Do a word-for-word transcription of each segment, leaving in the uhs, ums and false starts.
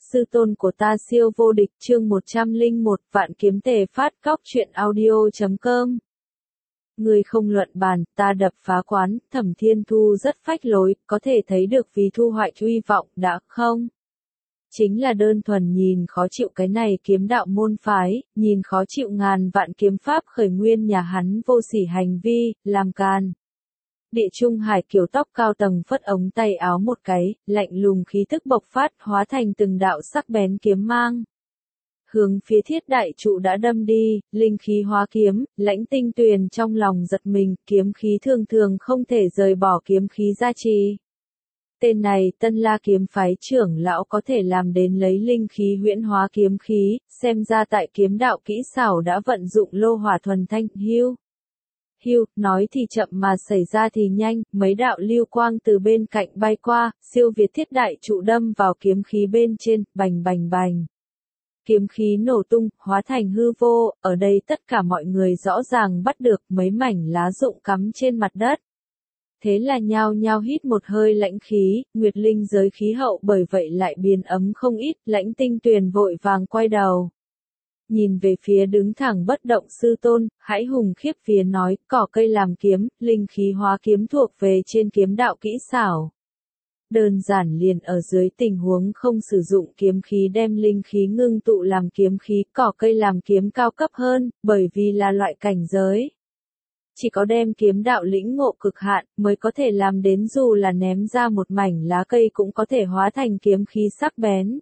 sư tôn của ta siêu vô địch chương một trăm lẻ một vạn kiếm tề phát cóc truyện audio.com. Người không luận bàn, ta đập phá quán, Thẩm Thiên Thu rất phách lối, có thể thấy được vì thu hoạch uy vọng đã không? Chính là đơn thuần nhìn khó chịu cái này kiếm đạo môn phái, nhìn khó chịu ngàn vạn kiếm pháp khởi nguyên nhà hắn vô sỉ hành vi, làm càn. Địa Trung Hải kiểu tóc cao tầng phất ống tay áo một cái, lạnh lùng khí tức bộc phát hóa thành từng đạo sắc bén kiếm mang. Hướng phía thiết đại trụ đã đâm đi, linh khí hóa kiếm, lãnh tinh tuyền trong lòng giật mình, kiếm khí thường thường không thể rời bỏ kiếm khí gia trì. Tên này Tân La kiếm phái trưởng lão có thể làm đến lấy linh khí huyễn hóa kiếm khí, xem ra tại kiếm đạo kỹ xảo đã vận dụng lô hỏa thuần thanh, hưu. Hưu, nói thì chậm mà xảy ra thì nhanh, mấy đạo lưu quang từ bên cạnh bay qua, siêu việt thiết đại trụ đâm vào kiếm khí bên trên, bành bành bành. Kiếm khí nổ tung, hóa thành hư vô, ở đây tất cả mọi người rõ ràng bắt được mấy mảnh lá rụng cắm trên mặt đất. Thế là nhao nhao hít một hơi lãnh khí, Nguyệt Linh giới khí hậu bởi vậy lại biến ấm không ít, lãnh tinh tuyền vội vàng quay đầu. Nhìn về phía đứng thẳng bất động sư tôn, hãi hùng khiếp vía nói, cỏ cây làm kiếm, linh khí hóa kiếm thuộc về trên kiếm đạo kỹ xảo. Đơn giản liền ở dưới tình huống không sử dụng kiếm khí đem linh khí ngưng tụ làm kiếm khí, cỏ cây làm kiếm cao cấp hơn, bởi vì là loại cảnh giới. Chỉ có đem kiếm đạo lĩnh ngộ cực hạn, mới có thể làm đến dù là ném ra một mảnh lá cây cũng có thể hóa thành kiếm khí sắc bén.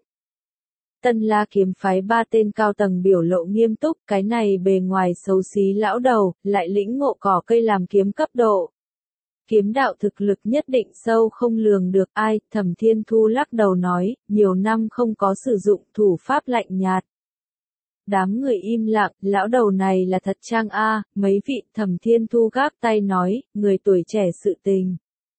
Tân La kiếm phái ba tên cao tầng biểu lộ nghiêm túc, cái này bề ngoài xấu xí lão đầu, lại lĩnh ngộ cỏ cây làm kiếm cấp độ. Kiếm đạo thực lực nhất định sâu không lường được ai, Thẩm Thiên Thu lắc đầu nói, nhiều năm không có sử dụng thủ pháp lạnh nhạt. Đám người im lặng, lão đầu này là thật trang a, mấy vị Thẩm Thiên Thu gáp tay nói, người tuổi trẻ sự tình.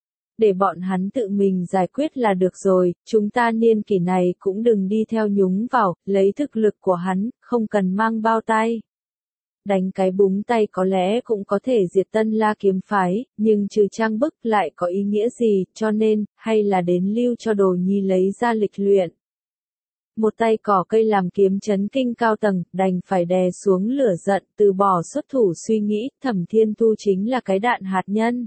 Để bọn hắn tự mình giải quyết là được rồi, chúng ta niên kỷ này cũng đừng đi theo nhúng vào, lấy thực lực của hắn, không cần mang bao tay. Đánh cái búng tay có lẽ cũng có thể diệt Tân La kiếm phái, nhưng trừ trang bức lại có ý nghĩa gì, cho nên, hay là đến lưu cho đồ nhi lấy ra lịch luyện. Một tay cỏ cây làm kiếm chấn kinh cao tầng, đành phải đè xuống lửa giận, từ bỏ xuất thủ suy nghĩ, Thẩm Thiên Thu chính là cái đạn hạt nhân.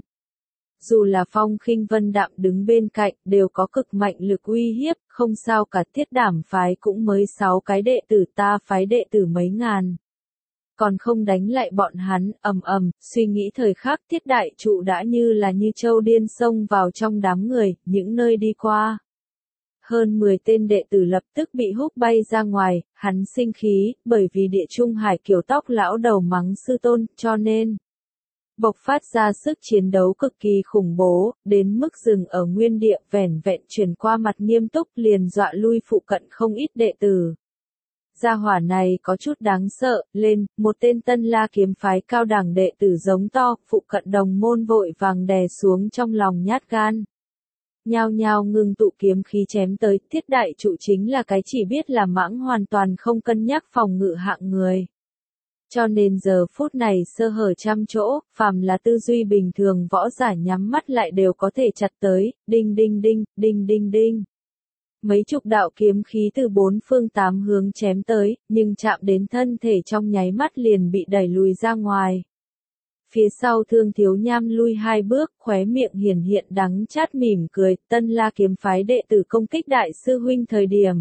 Dù là Phong Khinh Vân Đạm đứng bên cạnh, đều có cực mạnh lực uy hiếp, không sao cả Thiết Đảm phái cũng mới sáu cái đệ tử, ta phái đệ tử mấy ngàn. Còn không đánh lại bọn hắn, ầm ầm, suy nghĩ thời khắc Thiết đại trụ đã như là như châu điên xông vào trong đám người, những nơi đi qua. Hơn mười tên đệ tử lập tức bị húc bay ra ngoài, hắn sinh khí, bởi vì Địa Trung Hải kiểu tóc lão đầu mắng sư tôn, cho nên bộc phát ra sức chiến đấu cực kỳ khủng bố, đến mức dừng ở nguyên địa vẻn vẹn chuyển qua mặt nghiêm túc liền dọa lui phụ cận không ít đệ tử. Gia hỏa này có chút đáng sợ, lên, một tên Tân La kiếm phái cao đẳng đệ tử giống to, phụ cận đồng môn vội vàng đè xuống trong lòng nhát gan. Nhao nhao ngưng tụ kiếm khí chém tới, Thiết đại trụ chính là cái chỉ biết là mãng hoàn toàn không cân nhắc phòng ngự hạng người. Cho nên giờ phút này sơ hở trăm chỗ, phàm là tư duy bình thường võ giả nhắm mắt lại đều có thể chặt tới, đinh đinh đinh, đinh đinh đinh. Mấy chục đạo kiếm khí từ bốn phương tám hướng chém tới, nhưng chạm đến thân thể trong nháy mắt liền bị đẩy lùi ra ngoài. Phía sau Thương Thiếu Nham lui hai bước, khóe miệng hiển hiện đắng chát mỉm cười, Tân La kiếm phái đệ tử công kích đại sư huynh thời điểm.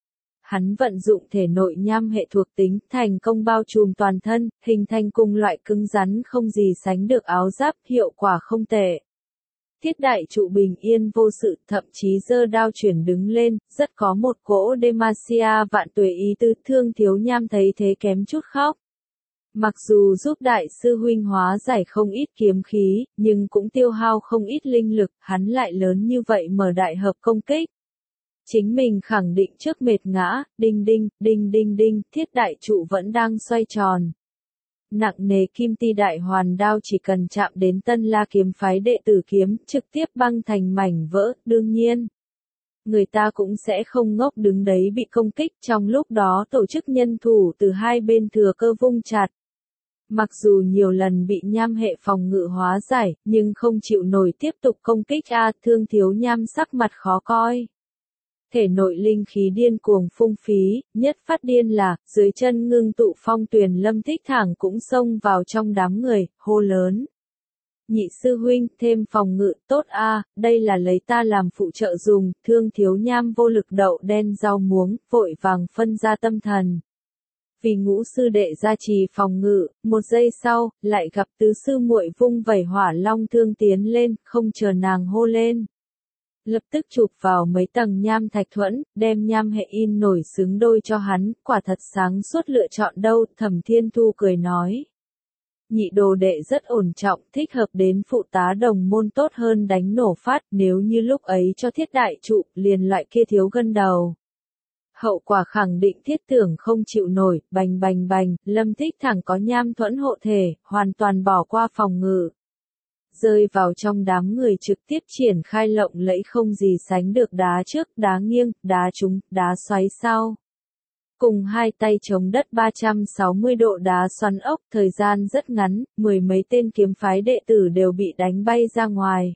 Hắn vận dụng thể nội nham hệ thuộc tính, thành công bao trùm toàn thân, hình thành cùng loại cứng rắn không gì sánh được áo giáp, hiệu quả không tệ. Thiết đại trụ bình yên vô sự, thậm chí giơ đao chuyển đứng lên, rất có một cỗ Demacia vạn tuế ý tứ. Thương Thiếu Nham thấy thế kém chút khóc. Mặc dù giúp đại sư huynh hóa giải không ít kiếm khí, nhưng cũng tiêu hao không ít linh lực, hắn lại lớn như vậy mở đại hợp công kích. Chính mình khẳng định trước mệt ngã, đinh đinh, đinh đinh đinh, thiết đại trụ vẫn đang xoay tròn. Nặng nề kim ti đại hoàn đao chỉ cần chạm đến Tân La kiếm phái đệ tử kiếm, trực tiếp băng thành mảnh vỡ, đương nhiên. Người ta cũng sẽ không ngốc đứng đấy bị công kích, trong lúc đó tổ chức nhân thủ từ hai bên thừa cơ vung chặt. Mặc dù nhiều lần bị nham hệ phòng ngự hóa giải, nhưng không chịu nổi tiếp tục công kích a, Thương Thiếu Nham sắc mặt khó coi. Thể nội linh khí điên cuồng phung phí, nhất phát điên là, dưới chân ngưng tụ phong tuyền Lâm Thích Thẳng cũng xông vào trong đám người, hô lớn. Nhị sư huynh, thêm phòng ngự, tốt a, đây là lấy ta làm phụ trợ dùng, Thương Thiếu Nham vô lực đậu đen rau muống, vội vàng phân ra tâm thần. Vì ngũ sư đệ gia trì phòng ngự, một giây sau, lại gặp tứ sư muội vung vẩy hỏa long thương tiến lên, không chờ nàng hô lên. Lập tức chụp vào mấy tầng nham thạch thuẫn, đem nham hệ in nổi xứng đôi cho hắn, quả thật sáng suốt lựa chọn đâu, Thẩm Thiên Thu cười nói. Nhị đồ đệ rất ổn trọng, thích hợp đến phụ tá đồng môn tốt hơn đánh nổ phát, nếu như lúc ấy cho thiết đại trụ, liền loại kia thiếu gân đầu. Hậu quả khẳng định thiết tưởng không chịu nổi, bành bành bành, Lâm Thích Thẳng có nham thuẫn hộ thể, hoàn toàn bỏ qua phòng ngự. Rơi vào trong đám người trực tiếp triển khai lộng lẫy không gì sánh được đá trước, đá nghiêng, đá trúng, đá xoáy sau. Cùng hai tay chống đất ba trăm sáu mươi độ đá xoắn ốc, thời gian rất ngắn, mười mấy tên kiếm phái đệ tử đều bị đánh bay ra ngoài.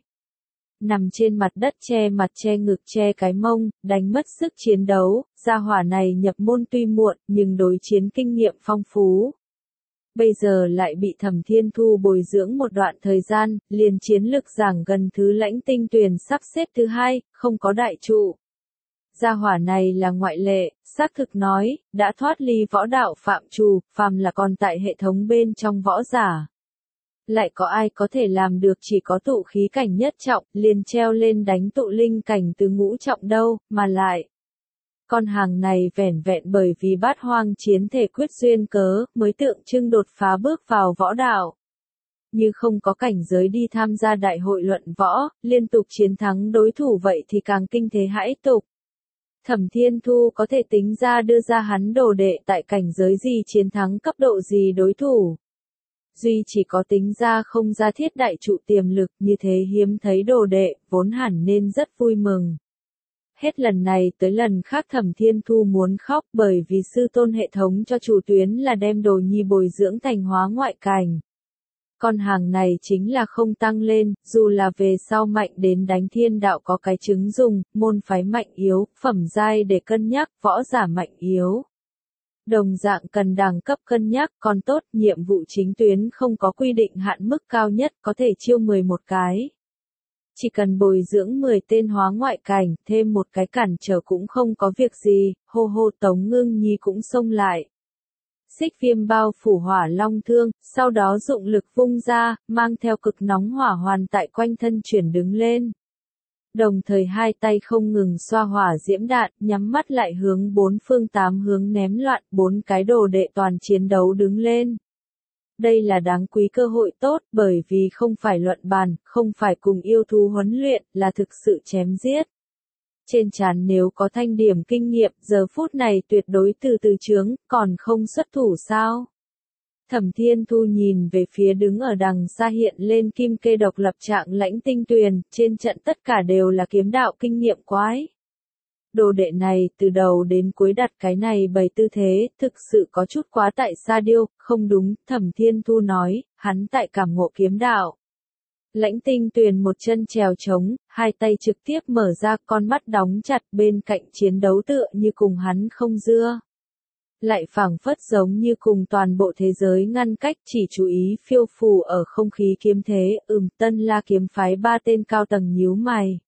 Nằm trên mặt đất che mặt che ngực che cái mông, đánh mất sức chiến đấu, gia hỏa này nhập môn tuy muộn, nhưng đối chiến kinh nghiệm phong phú. Bây giờ lại bị Thẩm Thiên Thu bồi dưỡng một đoạn thời gian, liền chiến lực giảng gần thứ Lãnh Tinh Tuyền sắp xếp thứ hai, không có đại trụ. Gia hỏa này là ngoại lệ, xác thực nói, đã thoát ly võ đạo phạm trù, phàm là còn tại hệ thống bên trong võ giả. Lại có ai có thể làm được chỉ có tụ khí cảnh nhất trọng, liền treo lên đánh tụ linh cảnh từ ngũ trọng đâu, mà lại. Con hàng này vẻn vẹn bởi vì bát hoang chiến thể quyết duyên cớ, mới tượng trưng đột phá bước vào võ đạo. Như không có cảnh giới đi tham gia đại hội luận võ, liên tục chiến thắng đối thủ vậy thì càng kinh thế hãi tục. Thẩm Thiên Thu có thể tính ra đưa ra hắn đồ đệ tại cảnh giới gì chiến thắng cấp độ gì đối thủ. Duy chỉ có tính ra không ra thiết đại trụ tiềm lực như thế hiếm thấy đồ đệ, vốn hẳn nên rất vui mừng. Hết lần này tới lần khác Thẩm Thiên Thu muốn khóc bởi vì sư tôn hệ thống cho chủ tuyến là đem đồ nhi bồi dưỡng thành hóa ngoại cảnh. Con hàng này chính là không tăng lên, dù là về sau mạnh đến đánh thiên đạo có cái chứng dùng, môn phái mạnh yếu, phẩm giai để cân nhắc, võ giả mạnh yếu. Đồng dạng cần đẳng cấp cân nhắc, còn tốt, nhiệm vụ chính tuyến không có quy định hạn mức cao nhất, có thể chiêu mười một cái. Chỉ cần bồi dưỡng mười tên hóa ngoại cảnh, thêm một cái cản trở cũng không có việc gì, hô hô Tống Ngưng Nhi cũng xông lại. Xích viêm bao phủ hỏa long thương, sau đó dụng lực vung ra, mang theo cực nóng hỏa hoàn tại quanh thân chuyển đứng lên. Đồng thời hai tay không ngừng xoa hỏa diễm đạn, nhắm mắt lại hướng bốn phương tám hướng ném loạn, bốn cái đồ đệ toàn chiến đấu đứng lên. Đây là đáng quý cơ hội tốt, bởi vì không phải luận bàn, không phải cùng yêu thú huấn luyện, là thực sự chém giết. Trên trán nếu có thanh điểm kinh nghiệm, giờ phút này tuyệt đối từ từ chướng, còn không xuất thủ sao? Thẩm Thiên Thu nhìn về phía đứng ở đằng xa hiện lên kim kê độc lập trạng Lãnh Tinh Tuyền, trên trận tất cả đều là kiếm đạo kinh nghiệm quái. Đồ đệ này từ đầu đến cuối đặt cái này bày tư thế, thực sự có chút quá tại sa điêu, không đúng, Thẩm Thiên Thu nói, hắn tại cảm ngộ kiếm đạo. Lãnh Tinh Tuyền một chân trèo trống, hai tay trực tiếp mở ra, con mắt đóng chặt, bên cạnh chiến đấu tựa như cùng hắn không dưa. Lại phảng phất giống như cùng toàn bộ thế giới ngăn cách, chỉ chú ý phiêu phù ở không khí kiếm thế, ừm, Tân La kiếm phái ba tên cao tầng nhíu mày.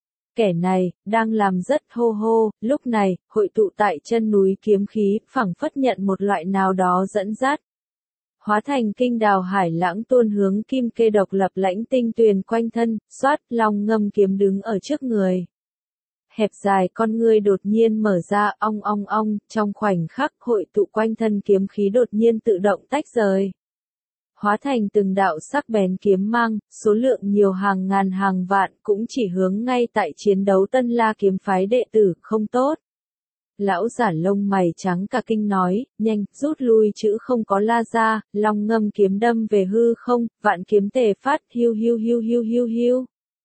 Kẻ này, đang làm rất hô hô, lúc này, hội tụ tại chân núi kiếm khí, phảng phất nhận một loại nào đó dẫn dắt. Hóa thành kinh đào hải lãng tuôn hướng kim kê độc lập Lãnh Tinh Tuyền quanh thân, xoát long ngâm kiếm đứng ở trước người. Hẹp dài con ngươi đột nhiên mở ra, ong ong ong, trong khoảnh khắc hội tụ quanh thân kiếm khí đột nhiên tự động tách rời. Hóa thành từng đạo sắc bén kiếm mang, số lượng nhiều hàng ngàn hàng vạn cũng chỉ hướng ngay tại chiến đấu Tân La kiếm phái đệ tử, không tốt. Lão giả lông mày trắng cả kinh nói, nhanh, rút lui chữ không có la ra, long ngâm kiếm đâm về hư không, vạn kiếm tề phát, hiu hiu hiu hiu hiu hiu.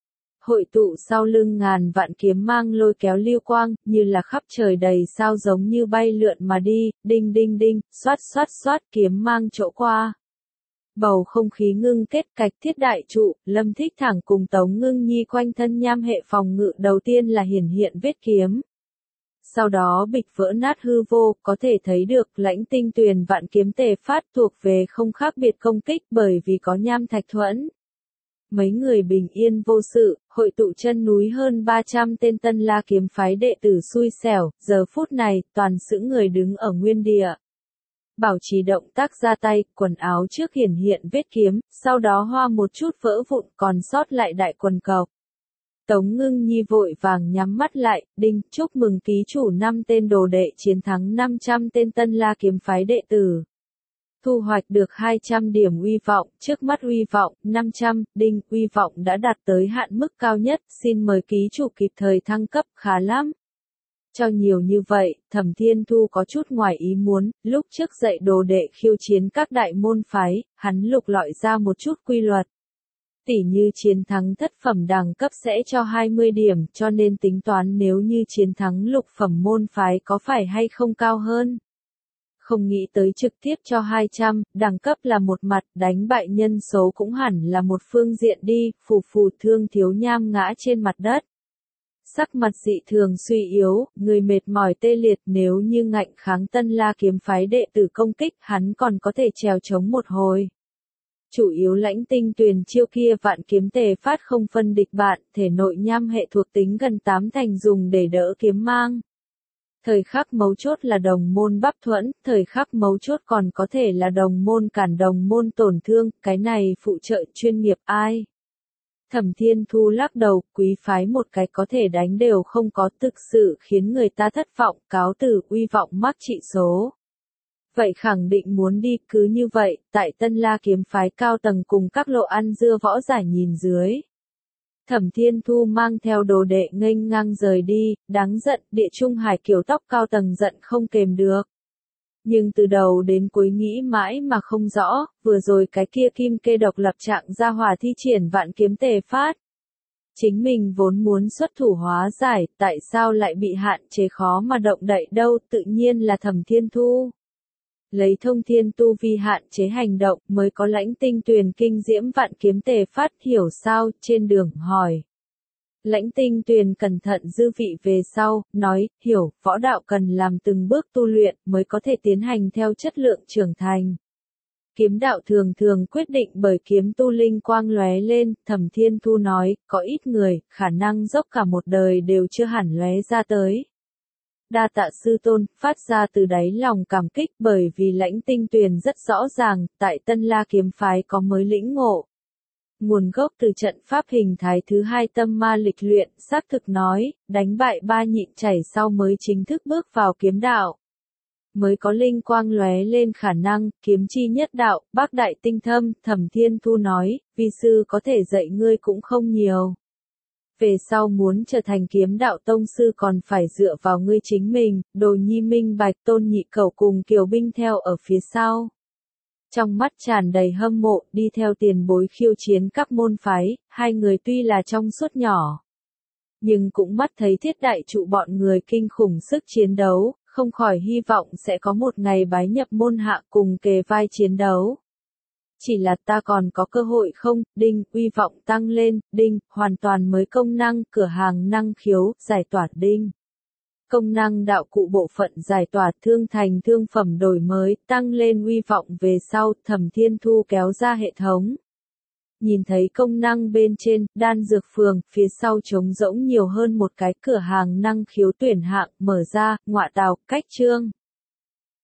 Hội tụ sau lưng ngàn vạn kiếm mang lôi kéo lưu quang, như là khắp trời đầy sao giống như bay lượn mà đi, đinh đinh đinh, xoát xoát xoát kiếm mang chỗ qua. Bầu không khí ngưng kết cạch thiết đại trụ, Lâm Thích Thẳng cùng Tống Ngưng Nhi quanh thân nham hệ phòng ngự đầu tiên là hiển hiện vết kiếm. sau đó bịch vỡ nát hư vô, có thể thấy được Lãnh Tinh Tuyền vạn kiếm tề phát thuộc về không khác biệt công kích bởi vì có nham thạch thuẫn. Mấy người bình yên vô sự, hội tụ chân núi hơn ba trăm tên Tân La kiếm phái đệ tử xui xẻo, giờ phút này, toàn sững người đứng ở nguyên địa. Bảo trì động tác ra tay, quần áo trước hiển hiện vết kiếm, sau đó hoa một chút vỡ vụn còn sót lại đại quần cộc. Tống Ngưng Nhi vội vàng nhắm mắt lại, đinh, chúc mừng ký chủ năm tên đồ đệ chiến thắng năm trăm tên Tân La kiếm phái đệ tử. Thu hoạch được hai trăm điểm uy vọng, trước mắt uy vọng, năm trăm, đinh, uy vọng đã đạt tới hạn mức cao nhất, xin mời ký chủ kịp thời thăng cấp, khá lắm. Cho nhiều như vậy, Thẩm Thiên Thu có chút ngoài ý muốn, lúc trước dạy đồ đệ khiêu chiến các đại môn phái, hắn lục lọi ra một chút quy luật. Tỉ như chiến thắng thất phẩm đẳng cấp sẽ cho hai mươi điểm, cho nên tính toán nếu như chiến thắng lục phẩm môn phái có phải hay không cao hơn. Không nghĩ tới trực tiếp cho hai trăm, đẳng cấp là một mặt, đánh bại nhân số cũng hẳn là một phương diện đi, phù phù Thương Thiếu Nham ngã trên mặt đất. Sắc mặt dị thường suy yếu, người mệt mỏi tê liệt, nếu như ngạnh kháng Tân La kiếm phái đệ tử công kích, hắn còn có thể trèo chống một hồi. Chủ yếu Lãnh Tinh Tuyền chiêu kia vạn kiếm tề phát không phân địch bạn, thể nội nham hệ thuộc tính gần tám thành dùng để đỡ kiếm mang. Thời khắc mấu chốt là đồng môn bắp thuẫn, thời khắc mấu chốt còn có thể là đồng môn cản đồng môn tổn thương, cái này phụ trợ chuyên nghiệp ai. Thẩm Thiên Thu lắc đầu, quý phái một cái có thể đánh đều không có, thực sự khiến người ta thất vọng, cáo từ uy vọng mắc trị số. Vậy khẳng định muốn đi, cứ như vậy, tại Tân La kiếm phái cao tầng cùng các lộ ăn dưa võ giả nhìn dưới. Thẩm Thiên Thu mang theo đồ đệ nghênh ngang rời đi, đáng giận, Địa Trung Hải kiểu tóc cao tầng giận không kềm được. Nhưng từ đầu đến cuối nghĩ mãi mà không rõ, vừa rồi cái kia kim kê độc lập trạng ra hỏa thi triển vạn kiếm tề phát. Chính mình vốn muốn xuất thủ hóa giải, tại sao lại bị hạn chế khó mà động đậy đâu, tự nhiên là Thẩm Thiên Thu. Lấy thông thiên tu vi hạn chế hành động mới có Lãnh Tinh Tuyền kinh diễm vạn kiếm tề phát, hiểu sao, trên đường hỏi. Lãnh Tinh Tuyền cẩn thận dư vị về sau, nói, hiểu, võ đạo cần làm từng bước tu luyện mới có thể tiến hành theo chất lượng trưởng thành. Kiếm đạo thường thường quyết định bởi kiếm tu linh quang lóe lên, Thẩm Thiên Thu nói, có ít người, khả năng dốc cả một đời đều chưa hẳn lóe ra tới. Đa tạ sư tôn, phát ra từ đáy lòng cảm kích bởi vì Lãnh Tinh Tuyền rất rõ ràng, tại Tân La kiếm phái có mới lĩnh ngộ. Nguồn gốc từ trận pháp hình thái thứ hai tâm ma lịch luyện, xác thực nói, đánh bại ba nhịn chảy sau mới chính thức bước vào kiếm đạo. Mới có linh quang lóe lên khả năng, kiếm chi nhất đạo, bác đại tinh thâm, Thẩm Thiên Thu nói, vi sư có thể dạy ngươi cũng không nhiều. Về sau muốn trở thành kiếm đạo tông sư còn phải dựa vào ngươi chính mình, Đồ Nhi minh bạch, Tôn Nhị Cẩu cùng Kiều Binh theo ở phía sau. Trong mắt tràn đầy hâm mộ, đi theo tiền bối khiêu chiến các môn phái, hai người tuy là trong suốt nhỏ. Nhưng cũng mắt thấy thiết đại trụ bọn người kinh khủng sức chiến đấu, không khỏi hy vọng sẽ có một ngày bái nhập môn hạ cùng kề vai chiến đấu. Chỉ là ta còn có cơ hội không, đinh, uy vọng tăng lên, đinh, hoàn toàn mới công năng, cửa hàng năng khiếu, giải tỏa đinh. Công năng đạo cụ bộ phận giải tỏa thương thành thương phẩm đổi mới, tăng lên uy vọng về sau, Thẩm Thiên Thu kéo ra hệ thống. Nhìn thấy công năng bên trên, đan dược phường, phía sau trống rỗng nhiều hơn một cái cửa hàng năng khiếu tuyển hạng, mở ra, ngọa tào, cách chương.